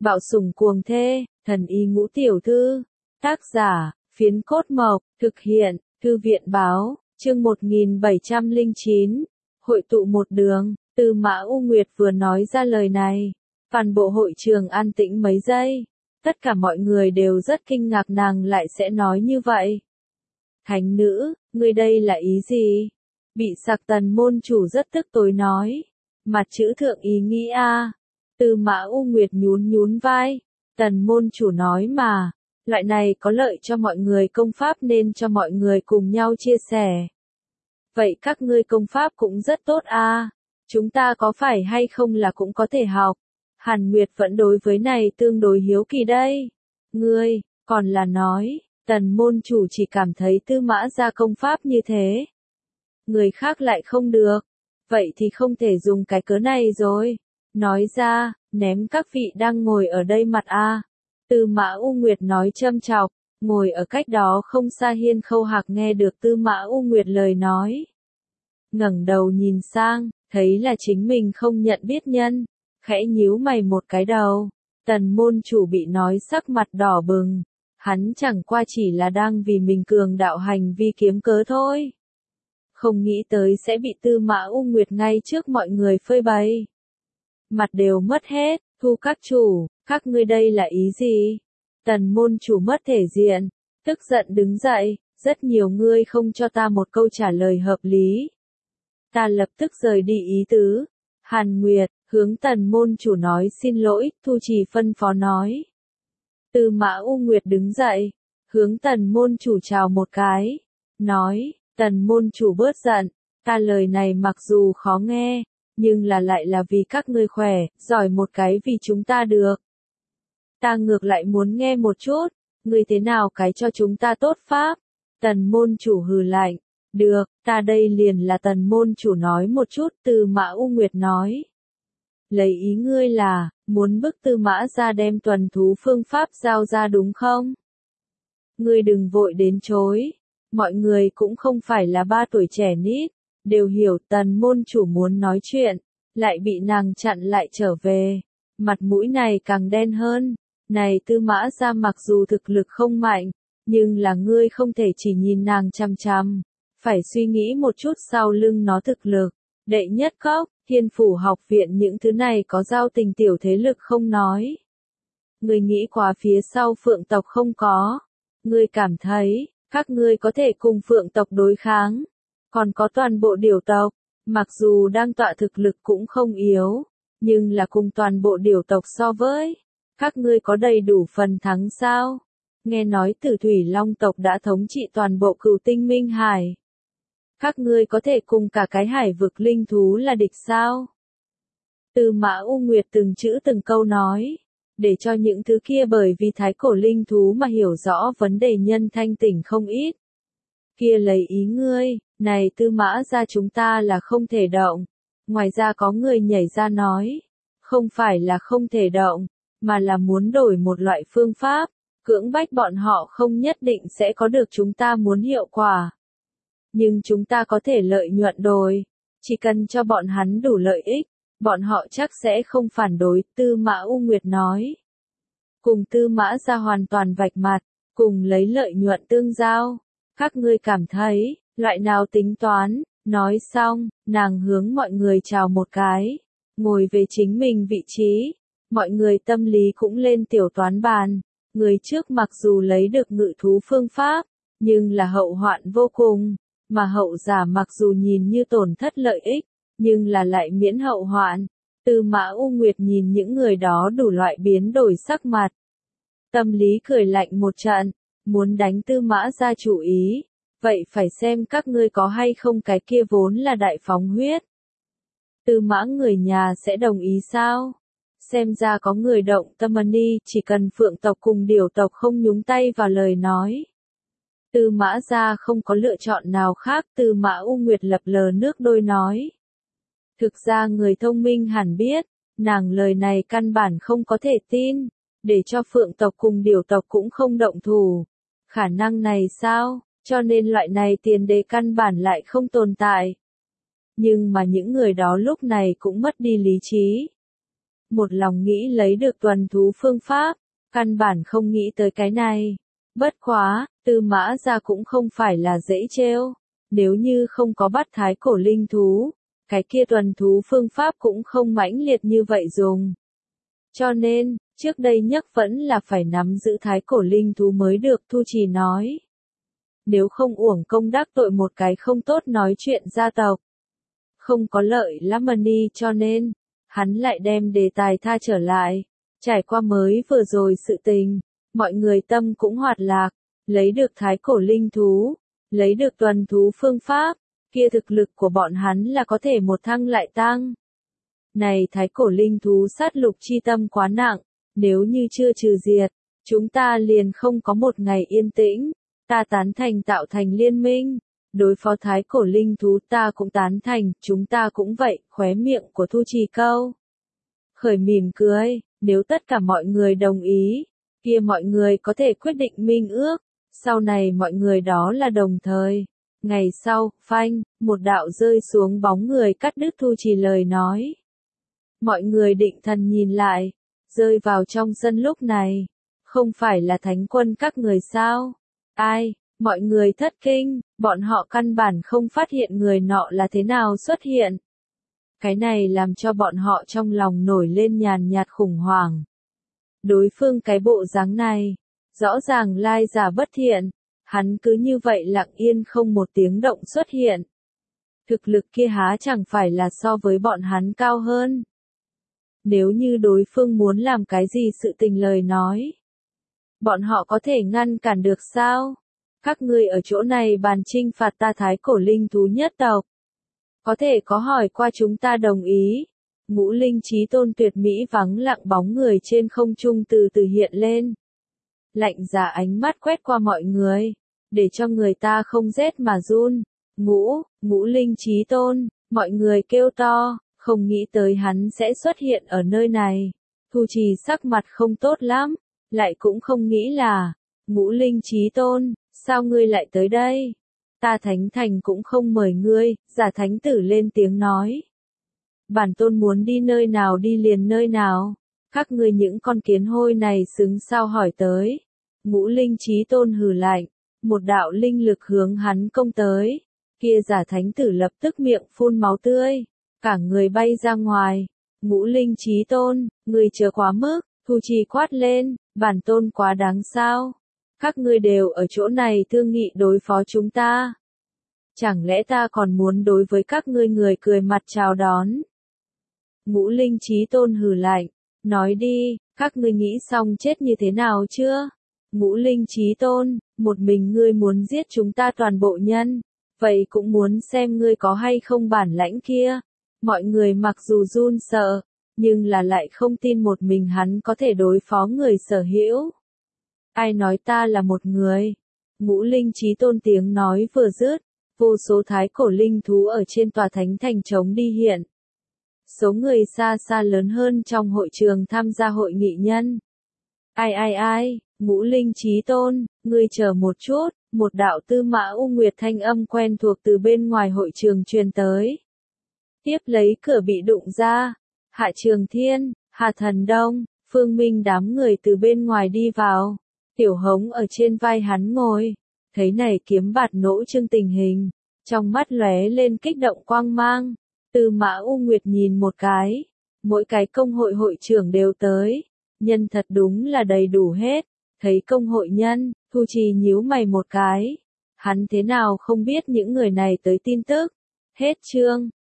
Bạo sủng cuồng thê, thần y ngũ tiểu thư. Tác giả, Phiến Cốt Mộc, thực hiện, Thư viện báo, chương 1709. Hội tụ một đường, Tư Mã U Nguyệt vừa nói ra lời này. Toàn bộ hội trường an tĩnh mấy giây. Tất cả mọi người đều rất kinh ngạc nàng lại sẽ nói như vậy. Thánh nữ, ngươi đây là ý gì? Bị sặc Tần môn chủ rất tức tối nói. Mặt chữ thượng ý nghĩ a. Tư Mã U Nguyệt nhún nhún vai. Tần môn chủ nói mà. Loại này có lợi cho mọi người công pháp nên cho mọi người cùng nhau chia sẻ. Vậy các ngươi công pháp cũng rất tốt a. Chúng ta có phải hay không là cũng có thể học. Hàn Nguyệt vẫn đối với này tương đối hiếu kỳ đây. Ngươi, còn là nói, Tần môn chủ chỉ cảm thấy Tư Mã gia công pháp như thế. Người khác lại không được. Vậy thì không thể dùng cái cớ này rồi. Nói ra, ném các vị đang ngồi ở đây mặt a. Tư Mã U Nguyệt nói châm chọc, ngồi ở cách đó không xa Hiên Khâu Hạc nghe được Tư Mã U Nguyệt lời nói. Ngẩng đầu nhìn sang, thấy là chính mình không nhận biết nhân, khẽ nhíu mày một cái đầu. Tần môn chủ bị nói sắc mặt đỏ bừng, hắn chẳng qua chỉ là đang vì mình cường đạo hành vi kiếm cớ thôi. Không nghĩ tới sẽ bị Tư Mã U Nguyệt ngay trước mọi người phơi bày. Mặt đều mất hết, thu các chủ, các ngươi đây là ý gì? Tần môn chủ mất thể diện, tức giận đứng dậy, rất nhiều ngươi không cho ta một câu trả lời hợp lý. Ta lập tức rời đi ý tứ. Hàn Nguyệt, hướng Tần môn chủ nói xin lỗi, Thu Trì phân phó nói. Tư Mã U Nguyệt đứng dậy, hướng Tần môn chủ chào một cái, nói, Tần môn chủ bớt giận, ta lời này mặc dù khó nghe, nhưng lại là vì các ngươi khỏe, giỏi một cái vì chúng ta được. Ta ngược lại muốn nghe một chút, ngươi thế nào cái cho chúng ta tốt pháp. Tần môn chủ hừ lạnh, được, ta đây liền là Tần môn chủ nói một chút. Tư Mã U Nguyệt nói. Lấy ý ngươi là, muốn bức Tư Mã ra đem tuần thú phương pháp giao ra đúng không? Ngươi đừng vội đến chối, mọi người cũng không phải là 3 tuổi trẻ nít, đều hiểu Tần môn chủ muốn nói chuyện, lại bị nàng chặn lại trở về, mặt mũi này càng đen hơn. Này Tư Mã ra mặc dù thực lực không mạnh, nhưng là ngươi không thể chỉ nhìn nàng chăm chăm, phải suy nghĩ một chút sau lưng nó thực lực. Đệ nhất cốc, Thiên Phủ học viện những thứ này có giao tình tiểu thế lực không nói. Ngươi nghĩ quá phía sau Phượng tộc không có. Ngươi cảm thấy, các ngươi có thể cùng Phượng tộc đối kháng. Còn có toàn bộ Điểu tộc, mặc dù đang tọa thực lực cũng không yếu, nhưng là cùng toàn bộ Điểu tộc so với, các ngươi có đầy đủ phần thắng sao? Nghe nói Tử Thủy Long tộc đã thống trị toàn bộ Cửu Tinh Minh Hải. Các ngươi có thể cùng cả cái hải vực linh thú là địch sao? Tư Mã U Nguyệt từng chữ từng câu nói, để cho những thứ kia bởi vì thái cổ linh thú mà hiểu rõ vấn đề nhân thanh tỉnh không ít. Kia lấy ý ngươi, này Tư Mã ra chúng ta là không thể động. Ngoài ra có người nhảy ra nói, không phải là không thể động, mà là muốn đổi một loại phương pháp, cưỡng bách bọn họ không nhất định sẽ có được chúng ta muốn hiệu quả. Nhưng chúng ta có thể lợi nhuận đổi, chỉ cần cho bọn hắn đủ lợi ích, bọn họ chắc sẽ không phản đối. Tư Mã U Nguyệt nói. Cùng Tư Mã ra hoàn toàn vạch mặt, cùng lấy lợi nhuận tương giao. Các ngươi cảm thấy, loại nào tính toán? Nói xong, nàng hướng mọi người chào một cái, ngồi về chính mình vị trí. Mọi người tâm lý cũng lên tiểu toán bàn. Người trước mặc dù lấy được ngự thú phương pháp, nhưng là hậu hoạn vô cùng. Mà hậu giả mặc dù nhìn như tổn thất lợi ích, nhưng là lại miễn hậu hoạn. Tư Mã U Nguyệt nhìn những người đó đủ loại biến đổi sắc mặt. Tâm lý cười lạnh một trận, muốn đánh Tư Mã ra chủ ý. Vậy phải xem các ngươi có hay không cái kia vốn là đại phóng huyết. Tư Mã người nhà sẽ đồng ý sao? Xem ra có người động tâm đi, chỉ cần Phượng tộc cùng Điểu tộc không nhúng tay vào lời nói. Tư Mã ra không có lựa chọn nào khác. Tư Mã U Nguyệt lập lờ nước đôi nói. Thực ra người thông minh hẳn biết, nàng lời này căn bản không có thể tin, để cho Phượng tộc cùng Điểu tộc cũng không động thủ. Khả năng này sao? Cho nên loại này tiền đề căn bản lại không tồn tại. Nhưng mà những người đó lúc này cũng mất đi lý trí. một lòng nghĩ lấy được tuần thú phương pháp, căn bản không nghĩ tới cái này. Bất quá, Tư Mã gia cũng không phải là dễ trêu, nếu như không có bắt thái cổ linh thú, cái kia tuần thú phương pháp cũng không mãnh liệt như vậy dùng. Cho nên, trước đây nhất vẫn là phải nắm giữ thái cổ linh thú mới được, Thu Trì nói. Nếu không uổng công đắc tội một cái không tốt nói chuyện gia tộc. Không có lợi Lamani cho nên, hắn lại đem đề tài tha trở lại. Trải qua mới vừa rồi sự tình, mọi người tâm cũng hoạt lạc, lấy được thái cổ linh thú, lấy được tuần thú phương pháp, kia thực lực của bọn hắn là có thể một thăng lại tăng. Này thái cổ linh thú sát lục chi tâm quá nặng, nếu như chưa trừ diệt, chúng ta liền không có một ngày yên tĩnh, ta tán thành tạo thành liên minh, đối phó thái cổ linh thú ta cũng tán thành, chúng ta cũng vậy, khóe miệng của Thu Trì câu. Khởi mỉm cười, nếu tất cả mọi người đồng ý, kia mọi người có thể quyết định minh ước, sau này mọi người đó là đồng thời. Ngày sau, phanh, một đạo rơi xuống bóng người cắt đứt Thu Trì lời nói. Mọi người định thần nhìn lại, rơi vào trong sân lúc này. Không phải là thánh quân các người sao? Ai? Mọi người thất kinh, bọn họ căn bản không phát hiện người nọ là thế nào xuất hiện. Cái này làm cho bọn họ trong lòng nổi lên nhàn nhạt khủng hoảng. Đối phương cái bộ dáng này, rõ ràng lai giả bất thiện, hắn cứ như vậy lặng yên không một tiếng động xuất hiện. Thực lực kia há chẳng phải là so với bọn hắn cao hơn. Nếu như đối phương muốn làm cái gì sự tình lời nói, bọn họ có thể ngăn cản được sao? Các ngươi ở chỗ này bàn trinh phạt ta thái cổ linh thú nhất tộc. Có thể có hỏi qua chúng ta đồng ý. Ngũ linh chí tôn tuyệt mỹ vắng lặng bóng người trên không trung từ từ hiện lên. Lạnh giá ánh mắt quét qua mọi người, để cho người ta không rét mà run. Ngũ linh chí tôn, mọi người kêu to, không nghĩ tới hắn sẽ xuất hiện ở nơi này. Thu Trì sắc mặt không tốt lắm, lại cũng không nghĩ là, Ngũ linh chí tôn, sao ngươi lại tới đây? Ta thánh thành cũng không mời ngươi, giả thánh tử lên tiếng nói. Bản tôn muốn đi nơi nào đi liền nơi nào, các ngươi những con kiến hôi này xứng sao hỏi tới. Ngũ linh chí tôn hừ lạnh, một đạo linh lực hướng hắn công tới, kia giả thánh tử lập tức miệng phun máu tươi, cả người bay ra ngoài. Ngũ linh chí tôn, ngươi chờ quá mức, Thu Trì quát lên, bản tôn quá đáng sao? Các ngươi đều ở chỗ này thương nghị đối phó chúng ta. Chẳng lẽ ta còn muốn đối với các ngươi người cười mặt chào đón? Ngũ linh chí tôn hừ lạnh, nói đi, các ngươi nghĩ xong chết như thế nào chưa? Ngũ linh chí tôn, một mình ngươi muốn giết chúng ta toàn bộ nhân, vậy cũng muốn xem ngươi có hay không bản lãnh kia. Mọi người mặc dù run sợ, nhưng là lại không tin một mình hắn có thể đối phó người sở hữu. Ai nói ta là một người? Ngũ linh chí tôn tiếng nói vừa dứt, vô số thái cổ linh thú ở trên tòa thánh thành trống đi hiện. Số người xa xa lớn hơn trong hội trường tham gia hội nghị nhân. Ai, Ngũ linh chí tôn, ngươi chờ một chút, một đạo Tư Mã U Nguyệt thanh âm quen thuộc từ bên ngoài hội trường truyền tới. Tiếp lấy cửa bị đụng ra, Hạ Trường Thiên, Hà Thần Đông, Phương Minh đám người từ bên ngoài đi vào. Tiểu Hống ở trên vai hắn ngồi, thấy này kiếm bạt nỗ trương tình hình, trong mắt lóe lên kích động quang mang. Tư Mã U Nguyệt nhìn một cái, mỗi cái công hội hội trưởng đều tới, nhân thật đúng là đầy đủ hết. Thấy công hội nhân, Thu Trì nhíu mày một cái, hắn thế nào không biết những người này tới tin tức. Hết chương.